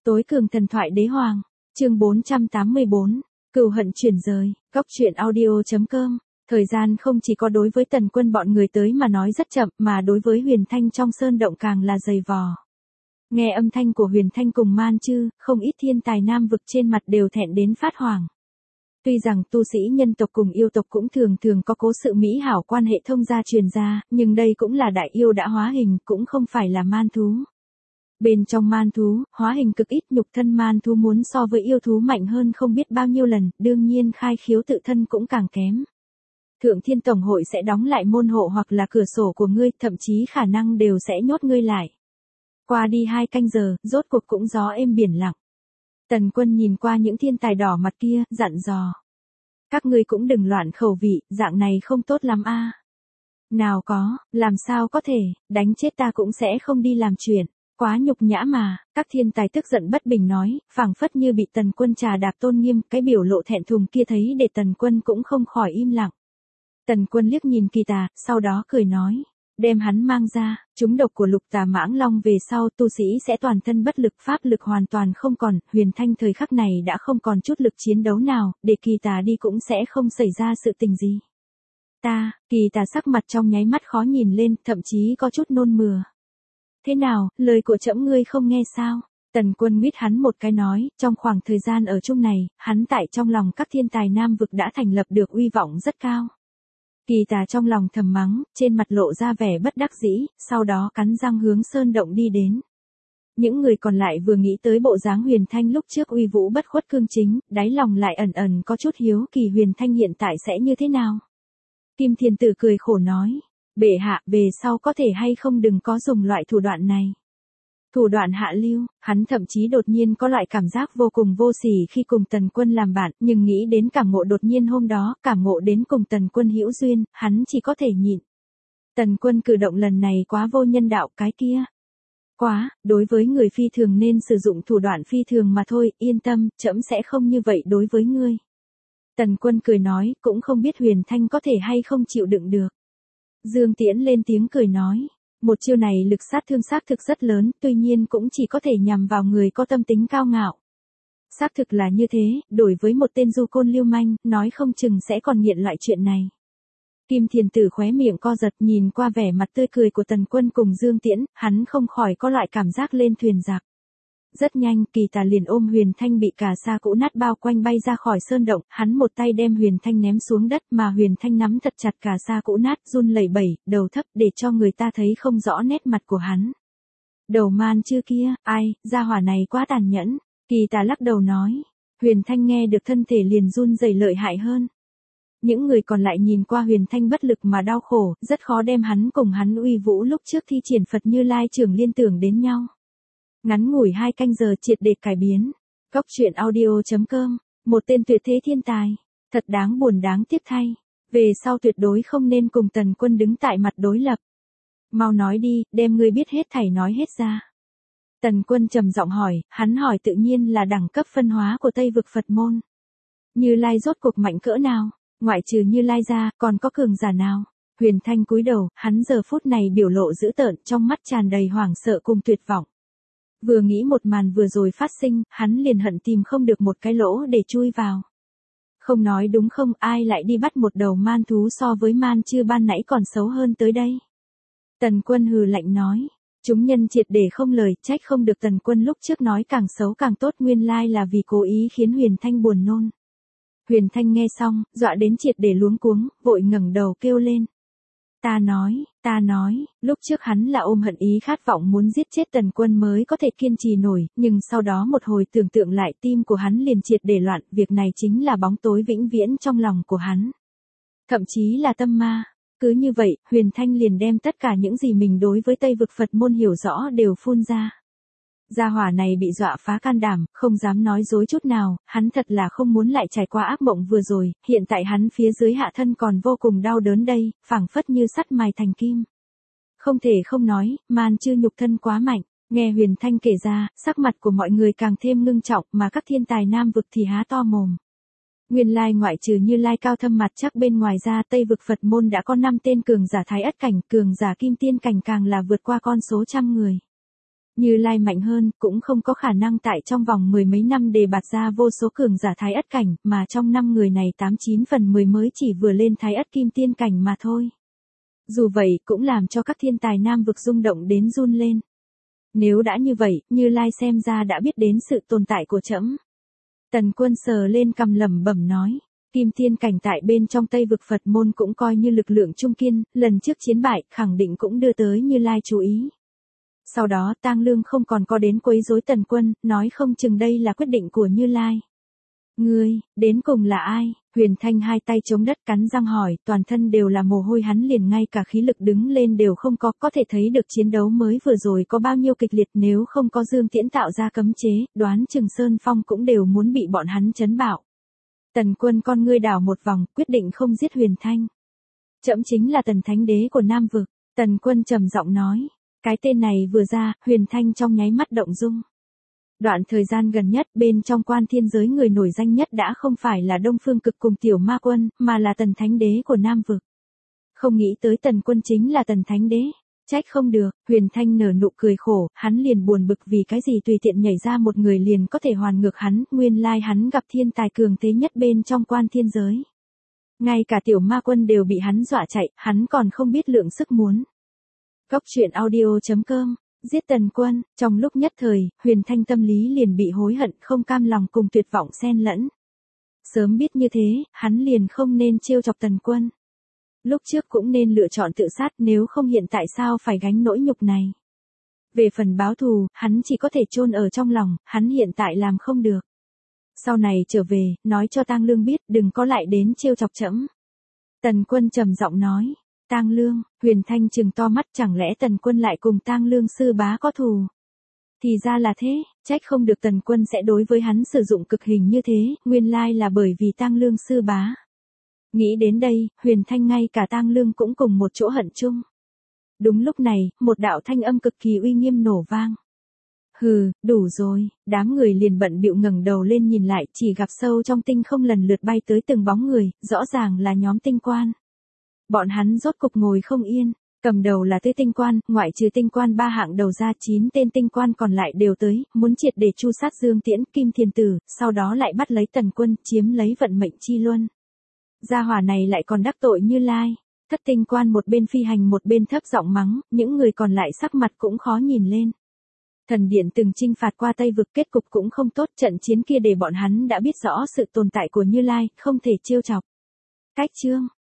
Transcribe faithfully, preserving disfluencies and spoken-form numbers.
Tối cường thần thoại đế hoàng, chương bốn trăm tám mươi bốn, cừu hận chuyển rời, góc truyện audio.com. Thời gian không chỉ có đối với Tần Quân bọn người tới mà nói rất chậm, mà đối với Huyền Thanh trong sơn động càng là dày vò. Nghe âm thanh của Huyền Thanh cùng Man Chư, không ít thiên tài nam vực trên mặt đều thẹn đến phát hoảng. Tuy rằng tu sĩ nhân tộc cùng yêu tộc cũng thường thường có cố sự mỹ hảo quan hệ thông gia truyền ra, nhưng đây cũng là đại yêu đã hóa hình, cũng không phải là man thú. Bên trong man thú, hóa hình cực ít, nhục thân man thú muốn so với yêu thú mạnh hơn không biết bao nhiêu lần, đương nhiên khai khiếu tự thân cũng càng kém. Thượng Thiên Tổng hội sẽ đóng lại môn hộ hoặc là cửa sổ của ngươi, thậm chí khả năng đều sẽ nhốt ngươi lại. Qua đi hai canh giờ, rốt cuộc cũng gió êm biển lặng. Tần Quân nhìn qua những thiên tài đỏ mặt kia, dặn dò. Các ngươi cũng đừng loạn khẩu vị, dạng này không tốt lắm a. Nào có, làm sao có thể, đánh chết ta cũng sẽ không đi làm chuyện. Quá nhục nhã mà, các thiên tài tức giận bất bình nói, phảng phất như bị Tần Quân trà đạp tôn nghiêm, cái biểu lộ thẹn thùng kia thấy để Tần Quân cũng không khỏi im lặng. Tần Quân liếc nhìn Kỳ Tà, sau đó cười nói, đem hắn mang ra, chúng độc của Lục Tà Mãng Long về sau tu sĩ sẽ toàn thân bất lực, pháp lực hoàn toàn không còn, Huyền Thanh thời khắc này đã không còn chút lực chiến đấu nào, để Kỳ Tà đi cũng sẽ không xảy ra sự tình gì. Ta, Kỳ Tà sắc mặt trong nháy mắt khó nhìn lên, thậm chí có chút nôn mửa. Thế nào, lời của trẫm ngươi không nghe sao? Tần Quân nguyết hắn một cái nói, trong khoảng thời gian ở chung này, hắn tại trong lòng các thiên tài nam vực đã thành lập được uy vọng rất cao. Kỳ Tà trong lòng thầm mắng, trên mặt lộ ra vẻ bất đắc dĩ, sau đó cắn răng hướng sơn động đi đến. Những người còn lại vừa nghĩ tới bộ dáng Huyền Thanh lúc trước uy vũ bất khuất cương chính, đáy lòng lại ẩn ẩn có chút hiếu kỳ Huyền Thanh hiện tại sẽ như thế nào. Kim Thiên Tử cười khổ nói, bệ hạ, về sau có thể hay không đừng có dùng loại thủ đoạn này. Thủ đoạn hạ lưu, hắn thậm chí đột nhiên có loại cảm giác vô cùng vô sỉ khi cùng Tần Quân làm bạn, nhưng nghĩ đến cảm ngộ đột nhiên hôm đó, cảm ngộ đến cùng Tần Quân hữu duyên, hắn chỉ có thể nhịn. Tần Quân cử động lần này quá vô nhân đạo, cái kia. Quá, đối với người phi thường nên sử dụng thủ đoạn phi thường mà thôi, yên tâm, trẫm sẽ không như vậy đối với ngươi. Tần Quân cười nói, cũng không biết Huyền Thanh có thể hay không chịu đựng được. Dương Tiễn lên tiếng cười nói, một chiêu này lực sát thương xác thực rất lớn, tuy nhiên cũng chỉ có thể nhằm vào người có tâm tính cao ngạo. Xác thực là như thế, đổi với một tên du côn lưu manh, nói không chừng sẽ còn nghiện loại chuyện này. Kim Thiền Tử khóe miệng co giật nhìn qua vẻ mặt tươi cười của Tần Quân cùng Dương Tiễn, hắn không khỏi có loại cảm giác lên thuyền giặc. Rất nhanh, Kỳ Tà liền ôm Huyền Thanh bị cả sa cũ nát bao quanh bay ra khỏi sơn động, hắn một tay đem Huyền Thanh ném xuống đất mà Huyền Thanh nắm thật chặt cả sa cũ nát, run lẩy bẩy, đầu thấp để cho người ta thấy không rõ nét mặt của hắn. Đầu Man Chư kia, ai, gia hỏa này quá tàn nhẫn, Kỳ Tà lắc đầu nói. Huyền Thanh nghe được thân thể liền run rẩy lợi hại hơn. Những người còn lại nhìn qua Huyền Thanh bất lực mà đau khổ, rất khó đem hắn cùng hắn uy vũ lúc trước thi triển Phật Như Lai Trưởng liên tưởng đến nhau. Ngắn ngủi hai canh giờ triệt để cải biến. Góc truyện audio.com, một tên tuyệt thế thiên tài, thật đáng buồn đáng tiếc thay. Về sau tuyệt đối không nên cùng Tần Quân đứng tại mặt đối lập. Mau nói đi, đem ngươi biết hết thảy nói hết ra. Tần Quân trầm giọng hỏi, hắn hỏi tự nhiên là đẳng cấp phân hóa của Tây vực Phật môn. Như Lai rốt cuộc mạnh cỡ nào, ngoại trừ Như Lai ra, còn có cường giả nào? Huyền Thanh cúi đầu, hắn giờ phút này biểu lộ dữ tợn, trong mắt tràn đầy hoảng sợ cùng tuyệt vọng. Vừa nghĩ một màn vừa rồi phát sinh, hắn liền hận tìm không được một cái lỗ để chui vào. Không nói đúng không, ai lại đi bắt một đầu man thú so với Man Chư ban nãy còn xấu hơn tới đây. Tần Quân hừ lạnh nói, chúng nhân triệt để không lời, trách không được Tần Quân lúc trước nói càng xấu càng tốt, nguyên lai là vì cố ý khiến Huyền Thanh buồn nôn. Huyền Thanh nghe xong, dọa đến triệt để luống cuống, vội ngẩng đầu kêu lên. Ta nói, ta nói, lúc trước hắn là ôm hận ý khát vọng muốn giết chết Tần Quân mới có thể kiên trì nổi, nhưng sau đó một hồi tưởng tượng lại tim của hắn liền triệt để loạn, việc này chính là bóng tối vĩnh viễn trong lòng của hắn. Thậm chí là tâm ma. Cứ như vậy, Huyền Thanh liền đem tất cả những gì mình đối với Tây vực Phật môn hiểu rõ đều phun ra. Gia hỏa này bị dọa phá can đảm, không dám nói dối chút nào, hắn thật là không muốn lại trải qua ác mộng vừa rồi, hiện tại hắn phía dưới hạ thân còn vô cùng đau đớn đây, phảng phất như sắt mài thành kim. Không thể không nói, Man Chư nhục thân quá mạnh, nghe Huyền Thanh kể ra, sắc mặt của mọi người càng thêm ngưng trọng, mà các thiên tài nam vực thì há to mồm. Nguyên lai ngoại trừ Như Lai cao thâm mặt chắc bên ngoài ra, Tây vực Phật môn đã có năm tên cường giả thái ất cảnh, cường giả kim tiên cảnh càng là vượt qua con số trăm người. Như Lai mạnh hơn, cũng không có khả năng tại trong vòng mười mấy năm đề bạt ra vô số cường giả thái ất cảnh, mà trong năm người này tám chín phần mười mới chỉ vừa lên thái ất kim tiên cảnh mà thôi. Dù vậy, cũng làm cho các thiên tài nam vực rung động đến run lên. Nếu đã như vậy, Như Lai xem ra đã biết đến sự tồn tại của trẫm. Tần Quân sờ lên cằm lẩm bẩm nói. Kim tiên cảnh tại bên trong Tây vực Phật môn cũng coi như lực lượng trung kiên, lần trước chiến bại, khẳng định cũng đưa tới Như Lai chú ý. Sau đó Tang Lương không còn có đến quấy rối Tần Quân, nói không chừng đây là quyết định của Như Lai. Ngươi, đến cùng là ai? Huyền Thanh hai tay chống đất cắn răng hỏi, toàn thân đều là mồ hôi, hắn liền ngay cả khí lực đứng lên đều không có, có thể thấy được chiến đấu mới vừa rồi có bao nhiêu kịch liệt, nếu không có Dương Tiễn tạo ra cấm chế, đoán chừng Sơn Phong cũng đều muốn bị bọn hắn chấn bạo. Tần Quân con ngươi đảo một vòng, quyết định không giết Huyền Thanh. Trẫm chính là Tần Thánh Đế của Nam vực, Tần Quân trầm giọng nói. Cái tên này vừa ra, Huyền Thanh trong nháy mắt động dung. Đoạn thời gian gần nhất bên trong Quan Thiên giới người nổi danh nhất đã không phải là Đông Phương Cực cùng Tiểu Ma Quân, mà là Tần Thánh Đế của Nam vực. Không nghĩ tới Tần Quân chính là Tần Thánh Đế. Trách không được, Huyền Thanh nở nụ cười khổ, hắn liền buồn bực vì cái gì tùy tiện nhảy ra một người liền có thể hoàn ngược hắn, nguyên lai hắn gặp thiên tài cường thế nhất bên trong Quan Thiên giới. Ngay cả Tiểu Ma Quân đều bị hắn dọa chạy, hắn còn không biết lượng sức muốn. Góc truyện audio chấm com, giết Tần Quân, trong lúc nhất thời, Huyền Thanh tâm lý liền bị hối hận, không cam lòng cùng tuyệt vọng xen lẫn. Sớm biết như thế, hắn liền không nên trêu chọc Tần Quân. Lúc trước cũng nên lựa chọn tự sát, nếu không hiện tại sao phải gánh nỗi nhục này. Về phần báo thù, hắn chỉ có thể chôn ở trong lòng, hắn hiện tại làm không được. Sau này trở về, nói cho Tang Lương biết, đừng có lại đến trêu chọc trẫm. Tần Quân trầm giọng nói. Tang Lương, Huyền Thanh trừng to mắt, chẳng lẽ Tần Quân lại cùng Tang Lương sư bá có thù? Thì ra là thế, trách không được Tần Quân sẽ đối với hắn sử dụng cực hình như thế, nguyên lai là bởi vì Tang Lương sư bá. Nghĩ đến đây, Huyền Thanh ngay cả Tang Lương cũng cùng một chỗ hận chung. Đúng lúc này, một đạo thanh âm cực kỳ uy nghiêm nổ vang. Hừ, đủ rồi, đám người liền bận bịu ngẩng đầu lên nhìn lại, chỉ gặp sâu trong tinh không lần lượt bay tới từng bóng người, rõ ràng là nhóm tinh quan. Bọn hắn rốt cục ngồi không yên, cầm đầu là Tứ Tinh Quan, ngoại trừ Tinh Quan ba hạng đầu ra chín tên tinh quan còn lại đều tới, muốn triệt để tru sát Dương Tiễn, Kim Thiền Tử, sau đó lại bắt lấy Tần Quân, chiếm lấy vận mệnh chi luân. Gia hỏa này lại còn đắc tội Như Lai. Thất Tinh Quan một bên phi hành một bên thấp giọng mắng, những người còn lại sắc mặt cũng khó nhìn lên. Thần điện từng chinh phạt qua Tây vực, kết cục cũng không tốt, trận chiến kia để bọn hắn đã biết rõ sự tồn tại của Như Lai, không thể trêu chọc. Cách chương